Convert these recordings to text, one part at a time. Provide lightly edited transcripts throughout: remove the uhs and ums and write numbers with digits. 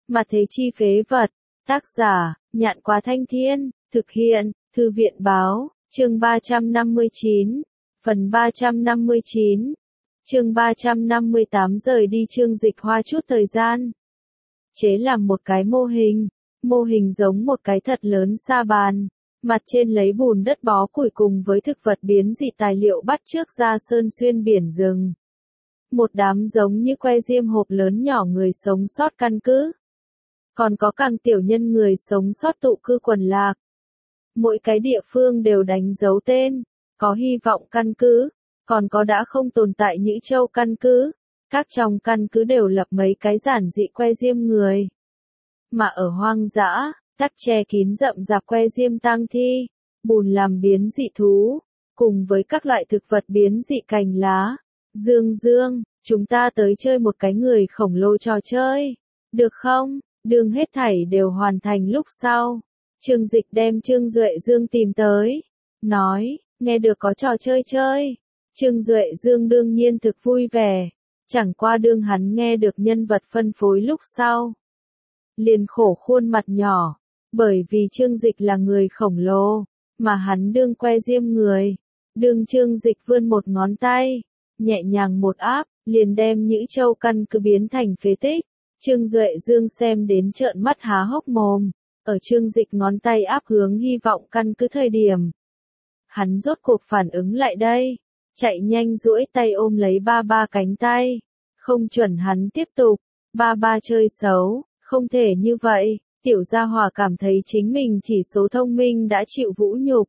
Mà thế chi phế vật. Tác giả, Nhạn Quá Thanh Thiên, thực hiện, Thư viện Báo, chương 359, phần 359, chương 358 rời đi Chương Dịch hoa chút thời gian. Chế làm một cái mô hình giống một cái thật lớn sa bàn, mặt trên lấy bùn đất bó củi cùng với thực vật biến dị tài liệu bắt chước ra sơn xuyên biển rừng. Một đám giống như que diêm hộp lớn nhỏ người sống sót căn cứ. Còn có càng tiểu nhân người sống sót tụ cư quần lạc. Mỗi cái địa phương đều đánh dấu tên, có hy vọng căn cứ, còn có đã không tồn tại Nhữ Châu căn cứ. Các trong căn cứ đều lập mấy cái giản dị que diêm người. Mà ở hoang dã, đắc che kín rậm rạp que diêm tang thi, bùn làm biến dị thú, cùng với các loại thực vật biến dị cành lá. Dương, chúng ta tới chơi một cái người khổng lồ trò chơi, được không? Đường hết thảy đều hoàn thành lúc sau. Chương Dịch đem Trương Duệ Dương tìm tới, nói, nghe được có trò chơi chơi. Trương Duệ Dương đương nhiên thực vui vẻ, chẳng qua đương hắn nghe được nhân vật phân phối lúc sau. Liền khổ khuôn mặt nhỏ, bởi vì Trương Dịch là người khổng lồ, mà hắn đương que diêm người. Đương Trương Dịch vươn một ngón tay, nhẹ nhàng một áp, liền đem Nhữ Châu căn cứ biến thành phế tích. Trương Duệ Dương xem đến trợn mắt há hốc mồm, ở Trương Dịch ngón tay áp hướng hy vọng căn cứ thời điểm. Hắn rốt cuộc phản ứng lại đây, chạy nhanh duỗi tay ôm lấy ba ba cánh tay, không chuẩn hắn tiếp tục, ba ba chơi xấu, không thể như vậy, tiểu gia hỏa cảm thấy chính mình chỉ số thông minh đã chịu vũ nhục.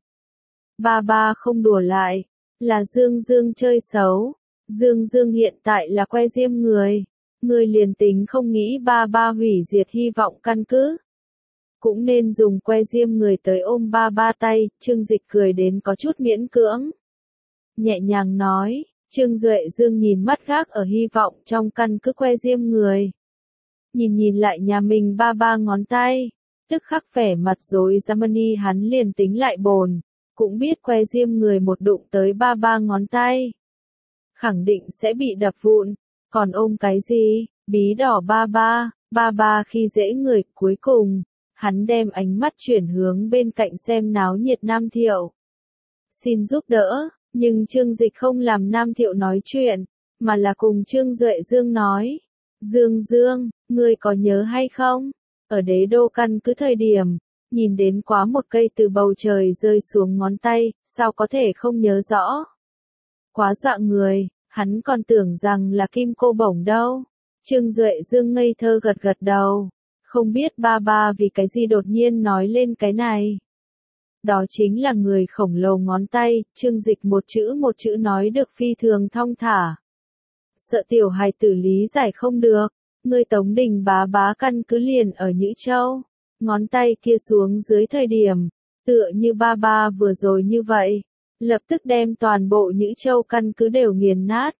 Ba ba không đùa lại, là Dương chơi xấu, Dương hiện tại là que diêm người. Người liền tính không nghĩ ba ba hủy diệt hy vọng căn cứ, cũng nên dùng que diêm người tới ôm ba ba tay. Trương Dịch cười đến có chút miễn cưỡng, nhẹ nhàng nói. Trương Duệ Dương nhìn mắt gác ở hy vọng trong căn cứ que diêm người, nhìn lại nhà mình ba ba ngón tay, tức khắc vẻ mặt rối Germany. Hắn liền tính lại bồn, cũng biết que diêm người một đụng tới ba ba ngón tay, khẳng định sẽ bị đập vụn. Còn ôm cái gì, bí đỏ ba ba khi dễ người. Cuối cùng, hắn đem ánh mắt chuyển hướng bên cạnh xem náo nhiệt Nam Thiệu. Xin giúp đỡ, nhưng Trương Dịch không làm Nam Thiệu nói chuyện, mà là cùng Trương Duệ Dương nói. Dương, ngươi có nhớ hay không? Ở đế đô căn cứ thời điểm, nhìn đến quá một cây từ bầu trời rơi xuống ngón tay, sao có thể không nhớ rõ? Quá dọa người. Hắn còn tưởng rằng là kim cô bổng đâu. Trương Duệ Dương ngây thơ gật đầu. Không biết ba ba vì cái gì đột nhiên nói lên cái này. Đó chính là người khổng lồ ngón tay. Trương Dịch một chữ nói được phi thường thong thả. Sợ tiểu hài tử lý giải không được. Người Tống Đình bá căn cứ liền ở Nhữ Châu. Ngón tay kia xuống dưới thời điểm, tựa như ba ba vừa rồi như vậy. Lập tức đem toàn bộ Nhữ Châu căn cứ đều nghiền nát.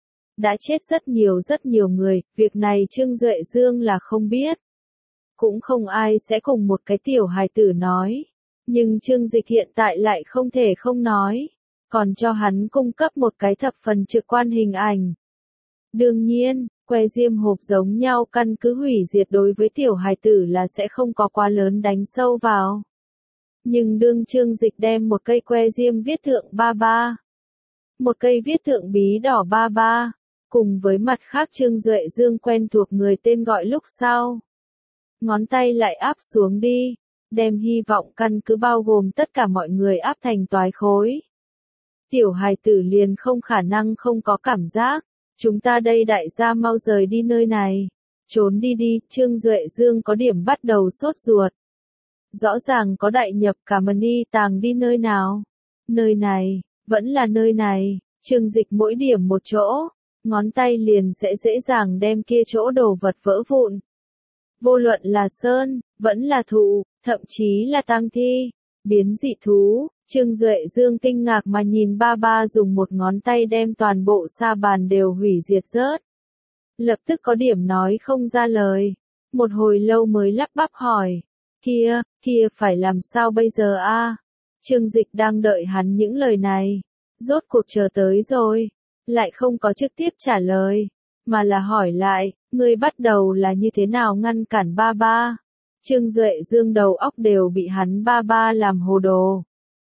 Đã chết rất nhiều người, việc này Trương Duệ Dương là không biết. Cũng không ai sẽ cùng một cái tiểu hài tử nói. Nhưng Trương Dịch hiện tại lại không thể không nói. Còn cho hắn cung cấp một cái thập phần trực quan hình ảnh. Đương nhiên, que diêm hộp giống nhau căn cứ hủy diệt đối với tiểu hài tử là sẽ không có quá lớn đánh sâu vào. Nhưng đương Trương Dịch đem một cây que diêm viết thượng ba ba, một cây viết thượng bí đỏ ba ba, cùng với mặt khác Trương Duệ Dương quen thuộc người tên gọi lúc sau. Ngón tay lại áp xuống đi, đem hy vọng căn cứ bao gồm tất cả mọi người áp thành toái khối. Tiểu hài tử liền không khả năng không có cảm giác. Chúng ta đây đại gia mau rời đi nơi này. Trốn đi. Trương Duệ Dương có điểm bắt đầu sốt ruột. Rõ ràng có đại nhập cả mani tàng đi nơi nào. Nơi này, vẫn là nơi này. Trương Dịch mỗi điểm một chỗ, ngón tay liền sẽ dễ dàng đem kia chỗ đồ vật vỡ vụn. Vô luận là sơn, vẫn là thụ, thậm chí là tang thi, biến dị thú. Trương Duệ Dương kinh ngạc mà nhìn ba ba dùng một ngón tay đem toàn bộ sa bàn đều hủy diệt rớt. Lập tức có điểm nói không ra lời. Một hồi lâu mới lắp bắp hỏi. Kia phải làm sao bây giờ a? Trương Dịch đang đợi hắn những lời này. Rốt cuộc chờ tới rồi. Lại không có trực tiếp trả lời. Mà là hỏi lại, Ngươi bắt đầu là như thế nào ngăn cản ba ba? Trương Duệ Dương đầu óc đều bị hắn ba ba làm hồ đồ.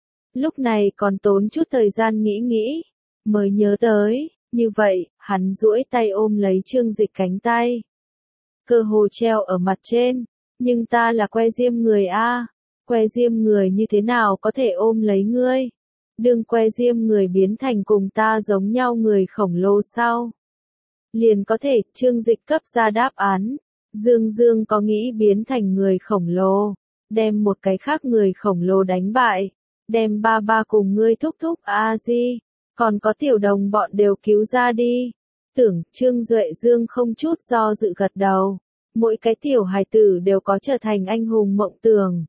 Lúc này còn tốn chút thời gian nghĩ, mới nhớ tới, như vậy, hắn duỗi tay ôm lấy Trương Dịch cánh tay. Cơ hồ treo ở mặt trên, nhưng ta là que diêm người a, que diêm người như thế nào có thể ôm lấy ngươi? Đương que diêm người biến thành cùng ta giống nhau người khổng lồ sao? Liền có thể, Trương Dịch cấp ra đáp án. Dương Dương có nghĩ biến thành người khổng lồ, đem một cái khác người khổng lồ đánh bại, đem ba ba cùng ngươi thúc thúc a di, còn có tiểu đồng bọn đều cứu ra đi. Tưởng Trương Duệ Dương không chút do dự gật đầu, mỗi cái tiểu hài tử đều có trở thành anh hùng mộng tưởng.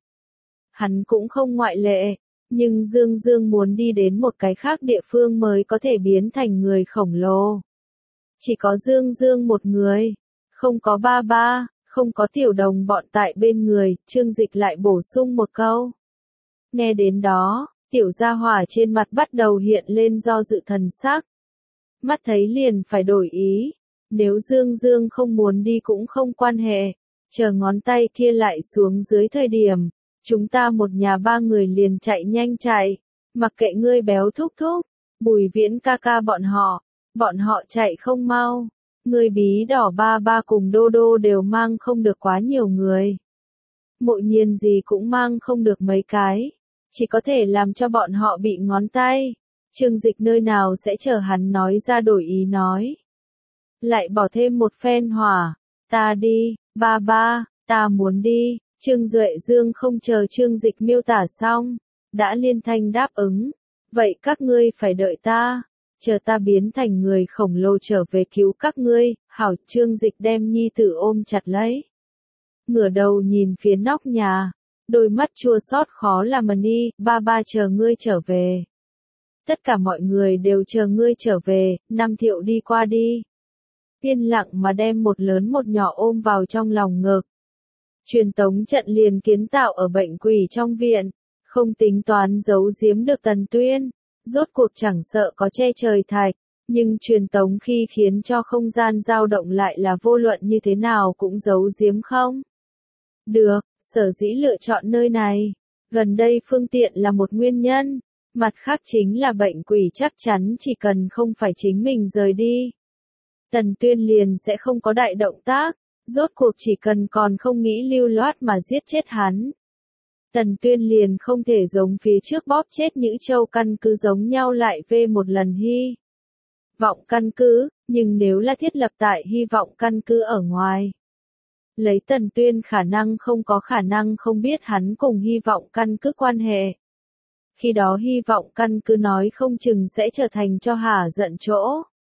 Hắn cũng không ngoại lệ, nhưng Dương Dương muốn đi đến một cái khác địa phương mới có thể biến thành người khổng lồ. Chỉ có Dương Dương một người, không có ba ba, không có tiểu đồng bọn tại bên người, Trương Dịch lại bổ sung một câu. Nghe đến đó, tiểu gia hỏa trên mặt bắt đầu hiện lên do dự thần sắc. Mắt thấy liền phải đổi ý, nếu Dương Dương không muốn đi cũng không quan hệ, chờ ngón tay kia lại xuống dưới thời điểm, chúng ta một nhà ba người liền chạy nhanh chạy, mặc kệ ngươi béo thúc thúc, Bùi Viễn ca ca bọn họ chạy không mau. Người bí đỏ ba ba cùng đô đô đều mang không được quá nhiều người. Mộ Nhiên gì cũng mang không được mấy cái. Chỉ có thể làm cho bọn họ bị ngón tay. Trương Dịch nơi nào sẽ chờ hắn nói ra đổi ý nói. Lại bỏ thêm một phen hỏa. Ta đi, ba ba, ta muốn đi. Trương Duệ Dương không chờ Trương Dịch miêu tả xong. Đã liên thanh đáp ứng. Vậy các ngươi phải đợi ta. Chờ ta biến thành người khổng lồ trở về cứu các ngươi, hảo. Trương Dịch đem nhi tử ôm chặt lấy. Ngửa đầu nhìn phía nóc nhà, đôi mắt chua xót khó làm đi, ba ba chờ ngươi trở về. Tất cả mọi người đều chờ ngươi trở về, Nam Thiệu đi qua đi. Yên lặng mà đem một lớn một nhỏ ôm vào trong lòng ngực. Truyền tống trận liền kiến tạo ở bệnh quỷ trong viện, không tính toán giấu giếm được Tần Tuyên. Rốt cuộc chẳng sợ có che trời thạch, nhưng truyền tống khi khiến cho không gian dao động lại là vô luận như thế nào cũng giấu giếm không. Được, sở dĩ lựa chọn nơi này. Gần đây phương tiện là một nguyên nhân, mặt khác chính là bệnh quỷ chắc chắn chỉ cần không phải chính mình rời đi. Tần Tuyên liền sẽ không có đại động tác, rốt cuộc chỉ cần còn không nghĩ lưu loát mà giết chết hắn. Tần Tuyên liền không thể giống phía trước bóp chết Nhữ Châu căn cứ giống nhau lại về một lần hy vọng căn cứ, nhưng nếu là thiết lập tại hy vọng căn cứ ở ngoài. Lấy Tần Tuyên khả năng không có khả năng không biết hắn cùng hy vọng căn cứ quan hệ. Khi đó hy vọng căn cứ nói không chừng sẽ trở thành cho hả giận chỗ.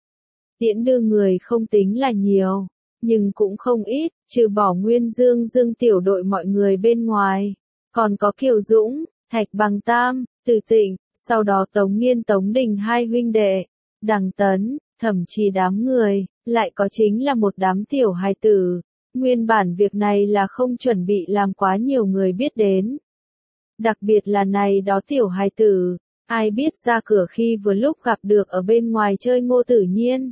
Tiễn đưa người không tính là nhiều, nhưng cũng không ít, trừ bỏ Nguyên Dương Dương tiểu đội mọi người bên ngoài. Còn có Kiều Dũng, Thạch Bằng Tam, Từ Tịnh, sau đó Tống Nghiên Tống Đình hai huynh đệ, Đằng Tấn, thậm chí đám người, lại có chính là một đám tiểu hài tử. Nguyên bản việc này là không chuẩn bị làm quá nhiều người biết đến. Đặc biệt là này đó tiểu hài tử, ai biết ra cửa khi vừa lúc gặp được ở bên ngoài chơi Ngô Tử Nhiên.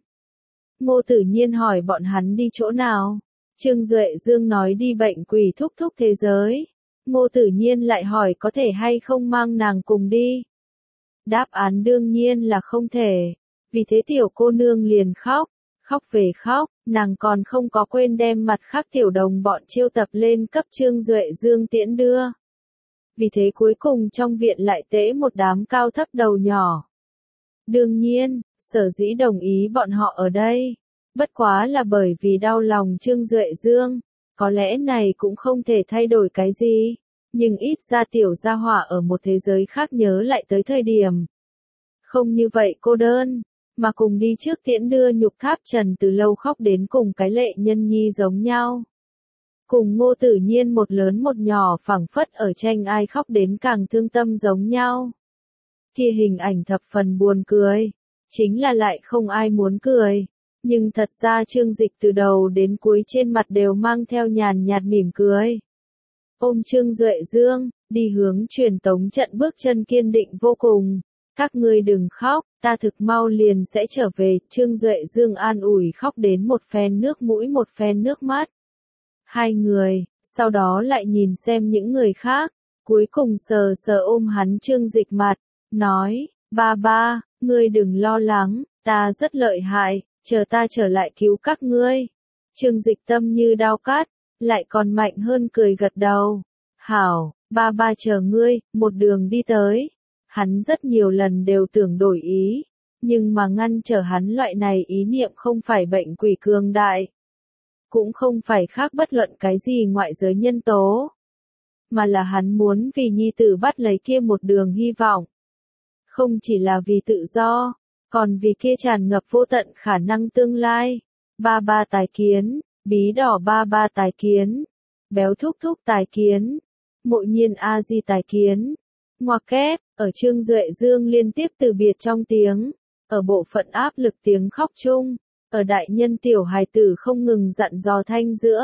Ngô Tử Nhiên hỏi bọn hắn đi chỗ nào. Trương Duệ Dương nói đi bệnh quỷ thúc thúc thế giới. Ngô Tử Nhiên lại hỏi có thể hay không mang nàng cùng đi. Đáp án đương nhiên là không thể. Vì thế tiểu cô nương liền khóc, khóc về khóc, nàng còn không có quên đem mặt khác tiểu đồng bọn chiêu tập lên cấp Trương Duệ Dương tiễn đưa. Vì thế cuối cùng trong viện lại tễ một đám cao thấp đầu nhỏ. Đương nhiên, sở dĩ đồng ý bọn họ ở đây, bất quá là bởi vì đau lòng Trương Duệ Dương. Có lẽ này cũng không thể thay đổi cái gì, nhưng ít ra tiểu gia hỏa ở một thế giới khác nhớ lại tới thời điểm. Không như vậy cô đơn, mà cùng đi trước tiễn đưa Nhục Tháp Trần từ lâu khóc đến cùng cái Lệ Nhân Nhi giống nhau. Cùng Ngô Tử Nhiên một lớn một nhỏ phảng phất ở tranh ai khóc đến càng thương tâm giống nhau. Kia hình ảnh thập phần buồn cười, chính là lại không ai muốn cười. Nhưng thật ra Trương Dịch từ đầu đến cuối trên mặt đều mang theo nhàn nhạt mỉm cười. Ôm Trương Duệ Dương, đi hướng truyền tống trận bước chân kiên định vô cùng. Các ngươi đừng khóc, ta thực mau liền sẽ trở về. Trương Duệ Dương an ủi khóc đến một phen nước mũi một phen nước mắt. Hai người, sau đó lại nhìn xem những người khác, cuối cùng sờ sờ ôm hắn Trương Dịch mặt, nói, ba ba, ngươi đừng lo lắng, ta rất lợi hại, chờ ta trở lại cứu các ngươi. Trương Dịch tâm như đao cắt, lại còn mạnh hơn cười gật đầu. Hảo, ba ba chờ ngươi, một đường đi tới. Hắn rất nhiều lần đều tưởng đổi ý, nhưng mà ngăn trở hắn loại này ý niệm không phải bệnh quỷ cường đại, cũng không phải khác bất luận cái gì ngoại giới nhân tố, mà là hắn muốn vì nhi tử bắt lấy kia một đường hy vọng. Không chỉ là vì tự do, còn vì kia tràn ngập vô tận khả năng tương lai. Ba ba tài kiến, bí đỏ ba ba tài kiến, béo thúc thúc tài kiến, mộ nhiên a di tài kiến. Ngoặc kép, ở Trương Duệ Dương liên tiếp từ biệt trong tiếng, ở bộ phận áp lực tiếng khóc chung, ở đại nhân tiểu hài tử không ngừng dặn dò thanh giữa.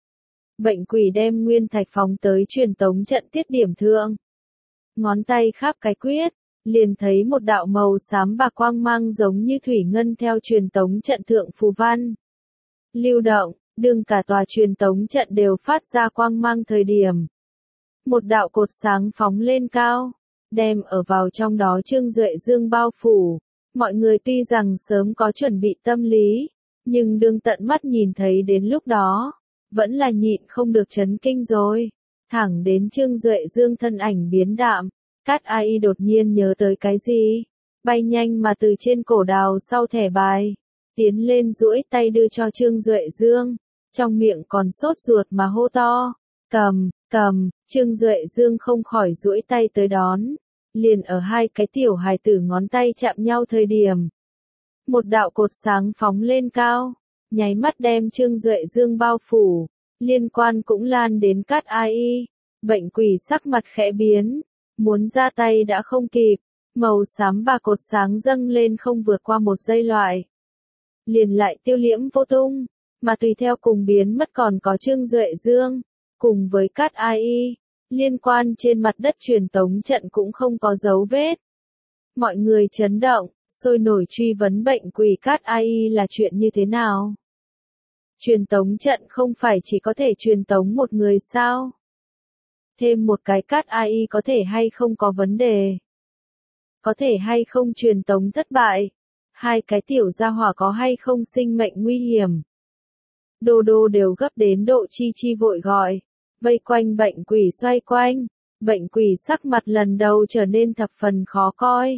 Bệnh quỷ đem nguyên thạch phóng tới truyền tống trận tiết điểm thượng. Ngón tay khắp cái quyết, liền thấy một đạo màu xám bạc quang mang giống như thủy ngân theo truyền tống trận thượng phù văn. Lưu động, đương cả tòa truyền tống trận đều phát ra quang mang thời điểm. Một đạo cột sáng phóng lên cao, đem ở vào trong đó Trương Duệ Dương bao phủ. Mọi người tuy rằng sớm có chuẩn bị tâm lý, nhưng đương tận mắt nhìn thấy đến lúc đó, vẫn là nhịn không được chấn kinh rồi. Thẳng đến Trương Duệ Dương thân ảnh biến đạm, Cát Ai đột nhiên nhớ tới cái gì, bay nhanh mà từ trên cổ đào sau thẻ bài, tiến lên duỗi tay đưa cho Trương Duệ Dương, trong miệng còn sốt ruột mà hô to, cầm, Trương Duệ Dương không khỏi duỗi tay tới đón, liền ở hai cái tiểu hài tử ngón tay chạm nhau thời điểm. Một đạo cột sáng phóng lên cao, nháy mắt đem Trương Duệ Dương bao phủ, liên quan cũng lan đến Cát Ai. Bệnh quỷ sắc mặt khẽ biến, muốn ra tay đã không kịp, màu xám bạc cột sáng dâng lên không vượt qua một giây loại. Liền lại tiêu liễm vô tung, mà tùy theo cùng biến mất còn có Trương Duệ Dương, cùng với Cát Ai. Liên quan trên mặt đất truyền tống trận cũng không có dấu vết. Mọi người chấn động, sôi nổi truy vấn bệnh quỷ Cát Ai là chuyện như thế nào. Truyền tống trận không phải chỉ có thể truyền tống một người sao? Thêm một cái Cát Ai có thể hay không có vấn đề? Có thể hay không truyền tống thất bại? Hai cái tiểu gia hỏa có hay không sinh mệnh nguy hiểm? Đô đô đều gấp đến độ chi chi vội gọi. Vây quanh bệnh quỷ xoay quanh, bệnh quỷ sắc mặt lần đầu trở nên thập phần khó coi.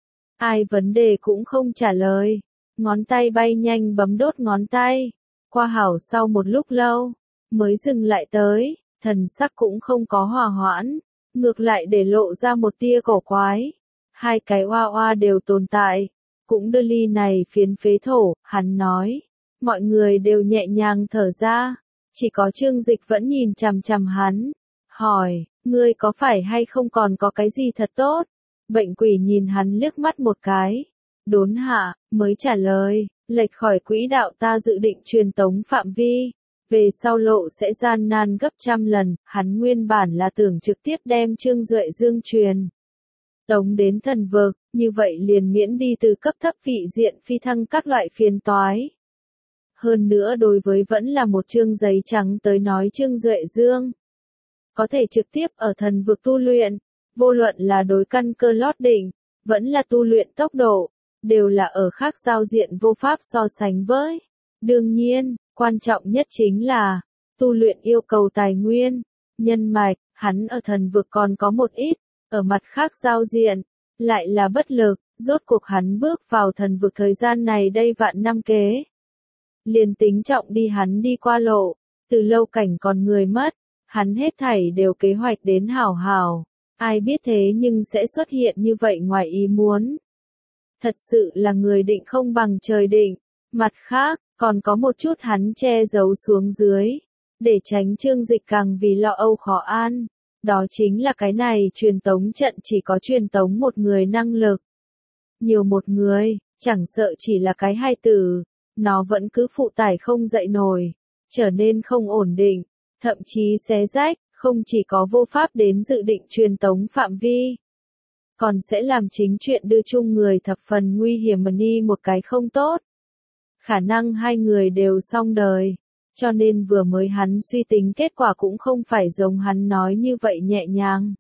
Ai vấn đề cũng không trả lời, ngón tay bay nhanh bấm đốt ngón tay, qua hảo sau một lúc lâu, mới dừng lại tới, thần sắc cũng không có hòa hoãn, ngược lại để lộ ra một tia cổ quái. Hai cái oa oa đều tồn tại, cũng đưa ly này phiến phế thổ, hắn nói, mọi người đều nhẹ nhàng thở ra. Chỉ có Trương Dịch vẫn nhìn chằm chằm hắn, hỏi, ngươi có phải hay không còn có cái gì thật tốt? Bệnh quỷ nhìn hắn liếc mắt một cái, đốn hạ, mới trả lời, lệch khỏi quỹ đạo ta dự định truyền tống phạm vi, về sau lộ sẽ gian nan gấp trăm lần, hắn nguyên bản là tưởng trực tiếp đem Trương Duệ Dương truyền tống đến thần vực, như vậy liền miễn đi từ cấp thấp vị diện phi thăng các loại phiền toái. Hơn nữa đối với vẫn là một chương giấy trắng tới nói Trương Duệ Dương có thể trực tiếp ở thần vực tu luyện, vô luận là đối căn cơ lót đỉnh, vẫn là tu luyện tốc độ, đều là ở khác giao diện vô pháp so sánh với. Đương nhiên, quan trọng nhất chính là, tu luyện yêu cầu tài nguyên, nhân mạch, hắn ở thần vực còn có một ít, ở mặt khác giao diện, lại là bất lực, rốt cuộc hắn bước vào thần vực thời gian này đây vạn năm kế. Liền tính trọng đi hắn đi qua lộ, từ lâu cảnh còn người mất, hắn hết thảy đều kế hoạch đến hảo hảo, ai biết thế nhưng sẽ xuất hiện như vậy ngoài ý muốn. Thật sự là người định không bằng trời định, mặt khác, còn có một chút hắn che giấu xuống dưới, để tránh Trương Dịch càng vì lo âu khó an, đó chính là cái này truyền tống trận chỉ có truyền tống một người năng lực. Nhiều một người, chẳng sợ chỉ là cái hai tử. Nó vẫn cứ phụ tải không dậy nổi, trở nên không ổn định, thậm chí xé rách, không chỉ có vô pháp đến dự định truyền tống phạm vi, còn sẽ làm chính chuyện đưa chung người thập phần nguy hiểm mà đi một cái không tốt. Khả năng hai người đều xong đời, cho nên vừa mới hắn suy tính kết quả cũng không phải giống hắn nói như vậy nhẹ nhàng.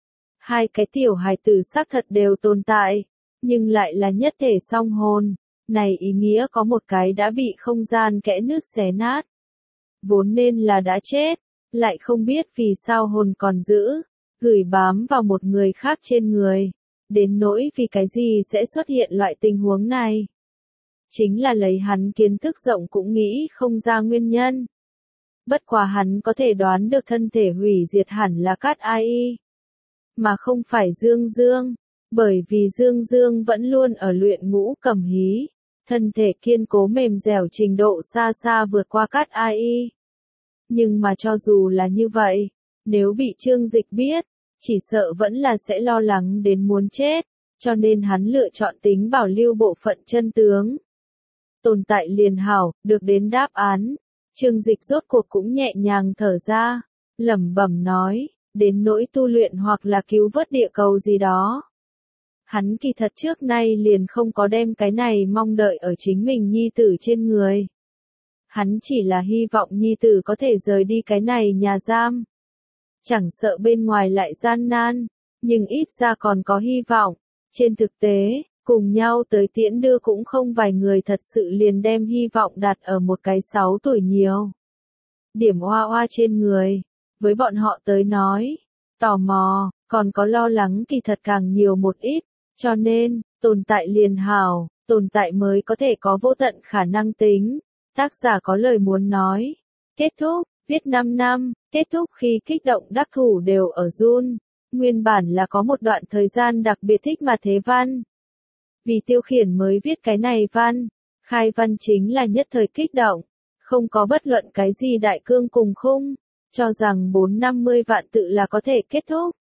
Hai cái tiểu hài tử xác thật đều tồn tại, nhưng lại là nhất thể song hồn, này ý nghĩa có một cái đã bị không gian kẽ nứt xé nát. Vốn nên là đã chết, lại không biết vì sao hồn còn giữ, gửi bám vào một người khác trên người, đến nỗi vì cái gì sẽ xuất hiện loại tình huống này. Chính là lấy hắn kiến thức rộng cũng nghĩ không ra nguyên nhân. Bất quá hắn có thể đoán được thân thể hủy diệt hẳn là Cát Ai, mà không phải Dương Dương, bởi vì Dương Dương vẫn luôn ở luyện ngũ cầm hí, thân thể kiên cố mềm dẻo trình độ xa xa vượt qua Cát Ai. Nhưng mà cho dù là như vậy, nếu bị Trương Dịch biết, chỉ sợ vẫn là sẽ lo lắng đến muốn chết, cho nên hắn lựa chọn tính bảo lưu bộ phận chân tướng. Tồn tại liền hảo, được đến đáp án. Trương Dịch rốt cuộc cũng nhẹ nhàng thở ra, lẩm bẩm nói, đến nỗi tu luyện hoặc là cứu vớt địa cầu gì đó. Hắn kỳ thật trước nay liền không có đem cái này mong đợi ở chính mình nhi tử trên người. Hắn chỉ là hy vọng nhi tử có thể rời đi cái này nhà giam. Chẳng sợ bên ngoài lại gian nan, nhưng ít ra còn có hy vọng. Trên thực tế, cùng nhau tới tiễn đưa cũng không vài người thật sự liền đem hy vọng đặt ở một cái 6 tuổi nhiều. Điểm oa oa trên người, với bọn họ tới nói, tò mò, còn có lo lắng kỳ thật càng nhiều một ít, cho nên, tồn tại liền hảo, tồn tại mới có thể có vô tận khả năng tính. Tác giả có lời muốn nói. Kết thúc, viết 5 năm, kết thúc khi kích động đắc thủ đều ở run. Nguyên bản là có một đoạn thời gian đặc biệt thích mà thế văn. Vì Tiêu Khiển mới viết cái này văn, khai văn chính là nhất thời kích động, không có bất luận cái gì đại cương cùng khung, cho rằng 450 vạn tự là có thể kết thúc.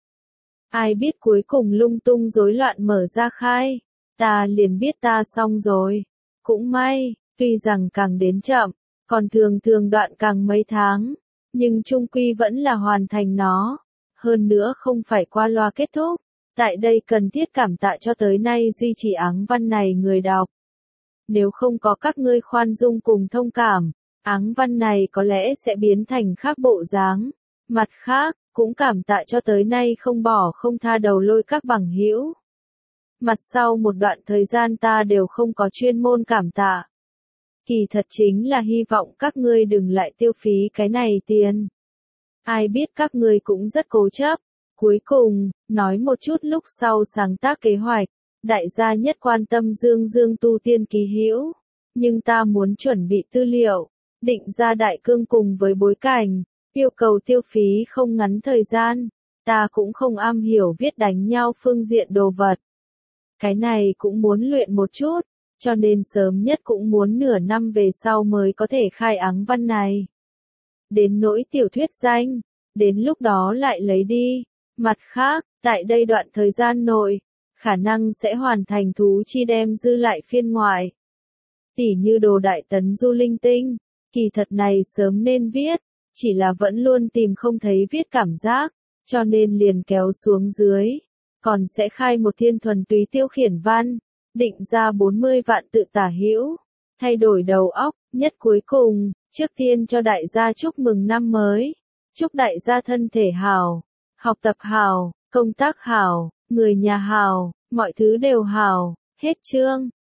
Ai biết cuối cùng lung tung rối loạn mở ra khai, ta liền biết ta xong rồi. Cũng may, tuy rằng càng đến chậm, còn thường thường đoạn càng mấy tháng, nhưng chung quy vẫn là hoàn thành nó. Hơn nữa không phải qua loa kết thúc. Tại đây cần thiết cảm tạ cho tới nay duy trì áng văn này người đọc. Nếu không có các ngươi khoan dung cùng thông cảm, áng văn này có lẽ sẽ biến thành khác bộ dáng. Mặt khác, cũng cảm tạ cho tới nay không bỏ không tha đầu lôi các bằng hữu. Mặt sau một đoạn thời gian ta đều không có chuyên môn cảm tạ. Kỳ thật chính là hy vọng các ngươi đừng lại tiêu phí cái này tiền. Ai biết các ngươi cũng rất cố chấp. Cuối cùng, nói một chút lúc sau sáng tác kế hoạch, đại gia nhất quan tâm Dương Dương tu tiên ký hữu, nhưng ta muốn chuẩn bị tư liệu, định ra đại cương cùng với bối cảnh, yêu cầu tiêu phí không ngắn thời gian, ta cũng không am hiểu viết đánh nhau phương diện đồ vật. Cái này cũng muốn luyện một chút, cho nên sớm nhất cũng muốn nửa năm về sau mới có thể khai áng văn này. Đến nỗi tiểu thuyết danh, đến lúc đó lại lấy đi. Mặt khác, tại đây đoạn thời gian nội, khả năng sẽ hoàn thành thú chi đem dư lại phiên ngoại. Tỉ như đồ đại tấn du linh tinh, kỳ thật này sớm nên viết, chỉ là vẫn luôn tìm không thấy viết cảm giác, cho nên liền kéo xuống dưới. Còn sẽ khai một thiên thuần túy Tiêu Khiển văn, định ra 40 vạn tự tả hữu, thay đổi đầu óc, nhất cuối cùng, trước tiên cho đại gia chúc mừng năm mới, chúc đại gia thân thể hảo. Học tập hảo, công tác hảo, người nhà hảo, mọi thứ đều hảo, hết chương.